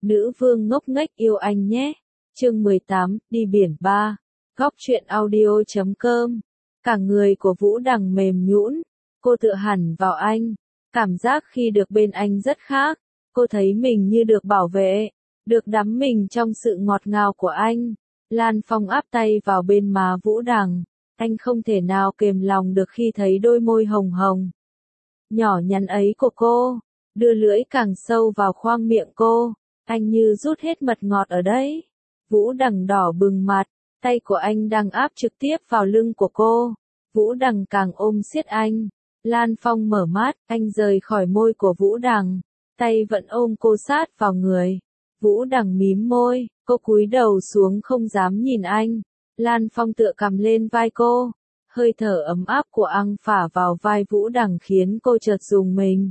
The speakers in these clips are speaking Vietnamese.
Nữ vương ngốc nghếch yêu anh nhé. Chương 18, đi biển 3. Góc truyện audio.com. Cả người của Vũ Đằng mềm nhũn, cô tựa hẳn vào anh. Cảm giác khi được bên anh rất khác, cô thấy mình như được bảo vệ, được đắm mình trong sự ngọt ngào của anh. Lan Phong áp tay vào bên má Vũ Đằng, anh không thể nào kềm lòng được khi thấy đôi môi hồng hồng nhỏ nhắn ấy của cô, đưa lưỡi càng sâu vào khoang miệng cô, anh như rút hết mật ngọt ở đấy. Vũ Đằng đỏ bừng mặt, tay của anh đang áp trực tiếp vào lưng của cô, Vũ Đằng càng ôm siết anh. Lan Phong mở mắt, anh rời khỏi môi của Vũ Đằng, tay vẫn ôm cô sát vào người. Vũ Đằng mím môi, cô cúi đầu xuống không dám nhìn anh. Lan Phong tựa cằm lên vai cô, hơi thở ấm áp của anh phả vào vai Vũ Đằng khiến cô chợt rùng mình.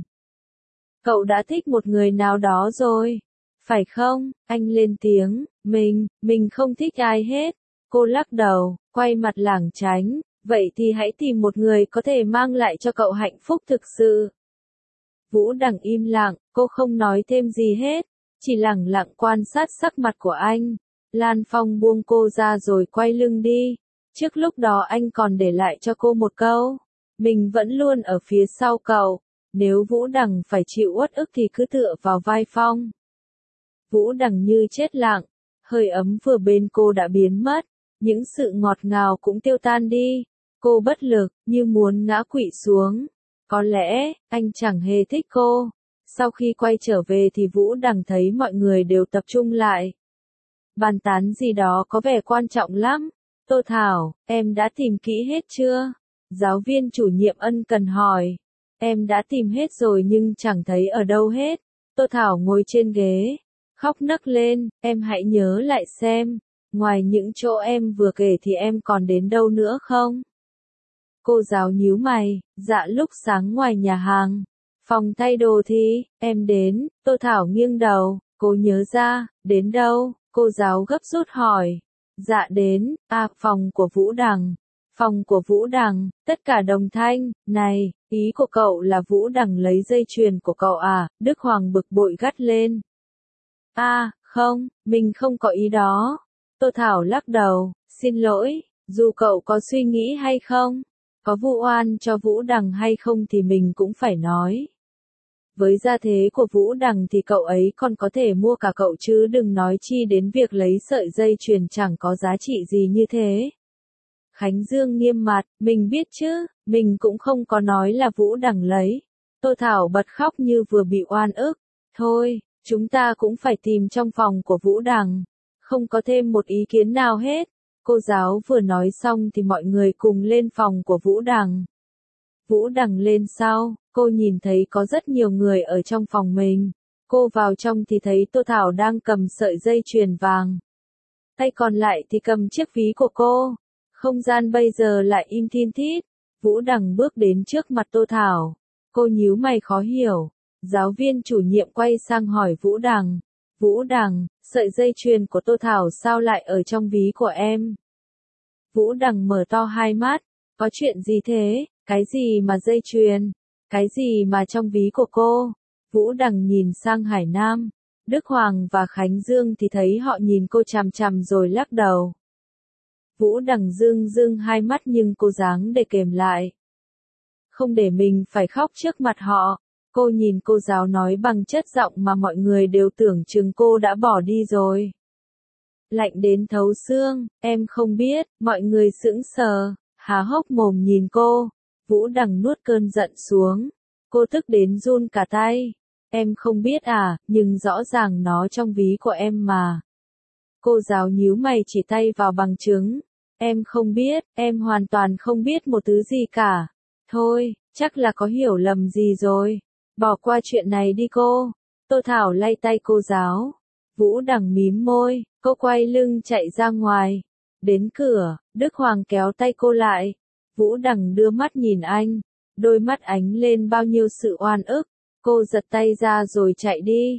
Cậu đã thích một người nào đó rồi, phải không? Anh lên tiếng, mình không thích ai hết. Cô lắc đầu, quay mặt lảng tránh, vậy thì hãy tìm một người có thể mang lại cho cậu hạnh phúc thực sự. Vũ Đằng im lặng, cô không nói thêm gì hết, chỉ lẳng lặng quan sát sắc mặt của anh. Lan Phong buông cô ra rồi quay lưng đi. Trước lúc đó anh còn để lại cho cô một câu, mình vẫn luôn ở phía sau cậu, nếu Vũ Đằng phải chịu uất ức thì cứ tựa vào vai Phong. Vũ Đằng như chết lặng, hơi ấm vừa bên cô đã biến mất, những sự ngọt ngào cũng tiêu tan đi, cô bất lực, như muốn ngã quỵ xuống. Có lẽ, anh chẳng hề thích cô. Sau khi quay trở về thì Vũ Đằng thấy mọi người đều tập trung lại. Bàn tán gì đó có vẻ quan trọng lắm. Tô Thảo, em đã tìm kỹ hết chưa? Giáo viên chủ nhiệm ân cần hỏi. Em đã tìm hết rồi nhưng chẳng thấy ở đâu hết. Tô Thảo ngồi trên ghế, khóc nấc lên, em hãy nhớ lại xem, ngoài những chỗ em vừa kể thì em còn đến đâu nữa không? Cô giáo nhíu mày, dạ lúc sáng ngoài nhà hàng, phòng thay đồ thì, em đến. Tô Thảo nghiêng đầu, cô nhớ ra, đến đâu? Cô giáo gấp rút hỏi. Dạ đến, phòng của Vũ Đằng. Phòng của Vũ Đằng, tất cả đồng thanh, này, ý của cậu là Vũ Đằng lấy dây chuyền của cậu à? Đức Hoàng bực bội gắt lên. Không, mình không có ý đó. Tô Thảo lắc đầu, xin lỗi, dù cậu có suy nghĩ hay không, có vu oan cho Vũ Đằng hay không thì mình cũng phải nói. Với gia thế của Vũ Đằng thì cậu ấy còn có thể mua cả cậu chứ đừng nói chi đến việc lấy sợi dây chuyền chẳng có giá trị gì như thế. Khánh Dương nghiêm mặt, mình biết chứ, mình cũng không có nói là Vũ Đằng lấy. Tô Thảo bật khóc như vừa bị oan ức. Thôi, chúng ta cũng phải tìm trong phòng của Vũ Đằng. Không có thêm một ý kiến nào hết. Cô giáo vừa nói xong thì mọi người cùng lên phòng của Vũ Đằng. Vũ Đằng lên sau, cô nhìn thấy có rất nhiều người ở trong phòng mình. Cô vào trong thì thấy Tô Thảo đang cầm sợi dây chuyền vàng. Tay còn lại thì cầm chiếc ví của cô. Không gian bây giờ lại im thin thít. Vũ Đằng bước đến trước mặt Tô Thảo. Cô nhíu mày khó hiểu. Giáo viên chủ nhiệm quay sang hỏi Vũ Đằng. Vũ Đằng, sợi dây chuyền của Tô Thảo sao lại ở trong ví của em? Vũ Đằng mở to hai mắt. Có chuyện gì thế? Cái gì mà dây chuyền? Cái gì mà trong ví của cô? Vũ Đằng nhìn sang Hải Nam, Đức Hoàng và Khánh Dương thì thấy họ nhìn cô chằm chằm rồi lắc đầu. Vũ Đằng rưng hai mắt nhưng cô dáng để kềm lại. Không để mình phải khóc trước mặt họ, cô nhìn cô giáo nói bằng chất giọng mà mọi người đều tưởng chừng cô đã bỏ đi rồi. Lạnh đến thấu xương, em không biết, mọi người sững sờ, há hốc mồm nhìn cô. Vũ Đằng nuốt cơn giận xuống. Cô tức đến run cả tay. Em không biết à, nhưng rõ ràng nó trong ví của em mà. Cô giáo nhíu mày chỉ tay vào bằng chứng. Em không biết, em hoàn toàn không biết một thứ gì cả. Thôi, chắc là có hiểu lầm gì rồi. Bỏ qua chuyện này đi cô. Tô Thảo lay tay cô giáo. Vũ Đằng mím môi, cô quay lưng chạy ra ngoài. Đến cửa, Đức Hoàng kéo tay cô lại. Vũ Đằng đưa mắt nhìn anh, đôi mắt ánh lên bao nhiêu sự oan ức. Cô giật tay ra rồi chạy đi.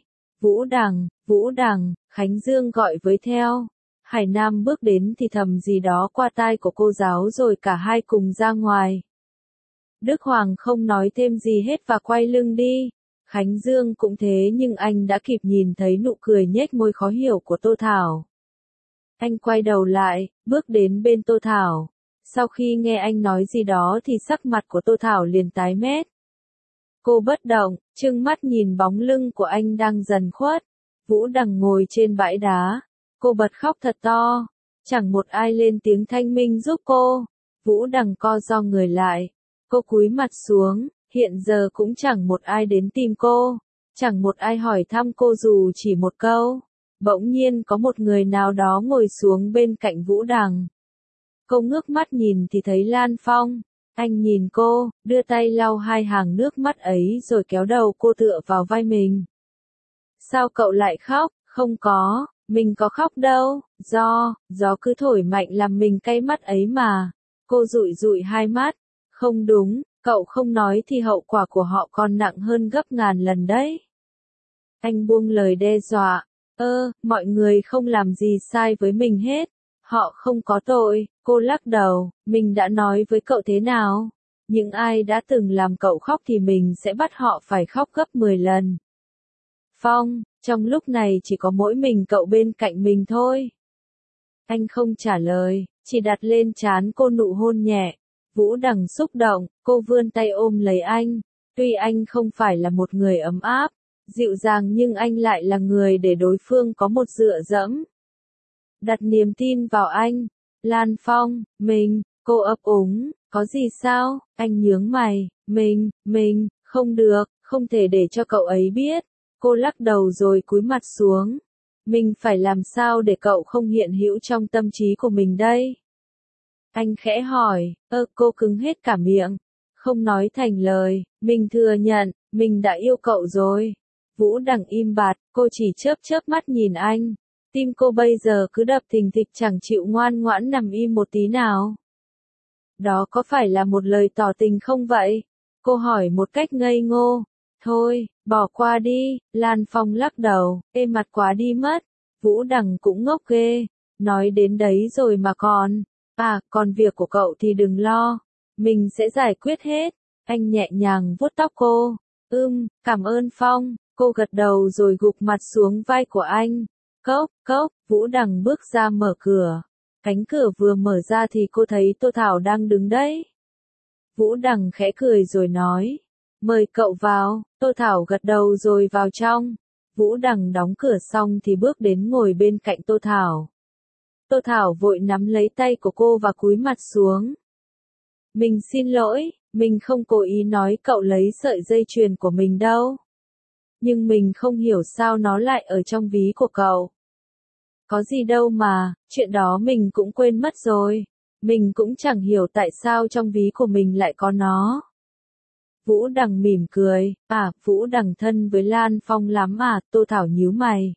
Vũ Đằng, Khánh Dương gọi với theo. Hải Nam bước đến thì thầm gì đó qua tai của cô giáo rồi cả hai cùng ra ngoài. Đức Hoàng không nói thêm gì hết và quay lưng đi. Khánh Dương cũng thế nhưng anh đã kịp nhìn thấy nụ cười nhếch môi khó hiểu của Tô Thảo. Anh quay đầu lại, bước đến bên Tô Thảo. Sau khi nghe anh nói gì đó thì sắc mặt của Tô Thảo liền tái mét. Cô bất động, trừng mắt nhìn bóng lưng của anh đang dần khuất. Vũ Đằng ngồi trên bãi đá. Cô bật khóc thật to. Chẳng một ai lên tiếng thanh minh giúp cô. Vũ Đằng co ro người lại. Cô cúi mặt xuống, hiện giờ cũng chẳng một ai đến tìm cô. Chẳng một ai hỏi thăm cô dù chỉ một câu. Bỗng nhiên có một người nào đó ngồi xuống bên cạnh Vũ Đằng. Cô ngước mắt nhìn thì thấy Lan Phong. Anh nhìn cô, đưa tay lau hai hàng nước mắt ấy rồi kéo đầu cô tựa vào vai mình. Sao cậu lại khóc? Không có, mình có khóc đâu, gió cứ thổi mạnh làm mình cay mắt ấy mà. Cô dụi dụi hai mắt. Không đúng, cậu không nói thì hậu quả của họ còn nặng hơn gấp ngàn lần đấy. Anh buông lời đe dọa. Mọi người không làm gì sai với mình hết. Họ không có tội. Cô lắc đầu. Mình đã nói với cậu thế nào? Những ai đã từng làm cậu khóc thì mình sẽ bắt họ phải khóc gấp 10 lần. Phong, trong lúc này chỉ có mỗi mình cậu bên cạnh mình thôi. Anh không trả lời, chỉ đặt lên trán cô nụ hôn nhẹ. Vũ Đằng xúc động, cô vươn tay ôm lấy anh. Tuy anh không phải là một người ấm áp, dịu dàng nhưng anh lại là người để đối phương có một dựa dẫm. Đặt niềm tin vào anh. Lan Phong, cô ấp úng, có gì sao? Anh nhướng mày, không được, không thể để cho cậu ấy biết. Cô lắc đầu rồi cúi mặt xuống. Mình phải làm sao để cậu không hiện hữu trong tâm trí của mình đây? Anh khẽ hỏi, cô cứng hết cả miệng. Không nói thành lời, mình thừa nhận, mình đã yêu cậu rồi. Vũ Đằng im bặt, cô chỉ chớp mắt nhìn anh. Tim cô bây giờ cứ đập thình thịch chẳng chịu ngoan ngoãn nằm im một tí nào. Đó có phải là một lời tỏ tình không vậy? Cô hỏi một cách ngây ngô. Thôi, bỏ qua đi, Lan Phong lắc đầu, ê mặt quá đi mất. Vũ Đằng cũng ngốc ghê. Nói đến đấy rồi mà còn việc của cậu thì đừng lo. Mình sẽ giải quyết hết. Anh nhẹ nhàng vuốt tóc cô. Cảm ơn Phong. Cô gật đầu rồi gục mặt xuống vai của anh. Cốc, Vũ Đằng bước ra mở cửa. Cánh cửa vừa mở ra thì cô thấy Tô Thảo đang đứng đấy. Vũ Đằng khẽ cười rồi nói. Mời cậu vào. Tô Thảo gật đầu rồi vào trong. Vũ Đằng đóng cửa xong thì bước đến ngồi bên cạnh Tô Thảo. Tô Thảo vội nắm lấy tay của cô và cúi mặt xuống. Mình xin lỗi, mình không cố ý nói cậu lấy sợi dây chuyền của mình đâu. Nhưng mình không hiểu sao nó lại ở trong ví của cậu. Có gì đâu mà, chuyện đó mình cũng quên mất rồi. Mình cũng chẳng hiểu tại sao trong ví của mình lại có nó. Vũ Đằng mỉm cười, Vũ Đằng thân với Lan Phong lắm à? Tô Thảo nhíu mày.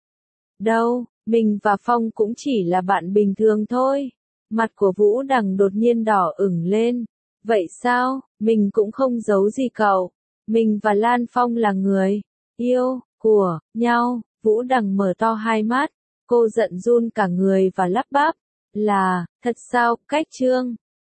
Đâu, mình và Phong cũng chỉ là bạn bình thường thôi. Mặt của Vũ Đằng đột nhiên đỏ ửng lên. Vậy sao, mình cũng không giấu gì cậu. Mình và Lan Phong là người yêu của nhau. Vũ Đằng mở to hai mắt. Cô giận run cả người và lắp bắp. Là, thật sao, cách Trương?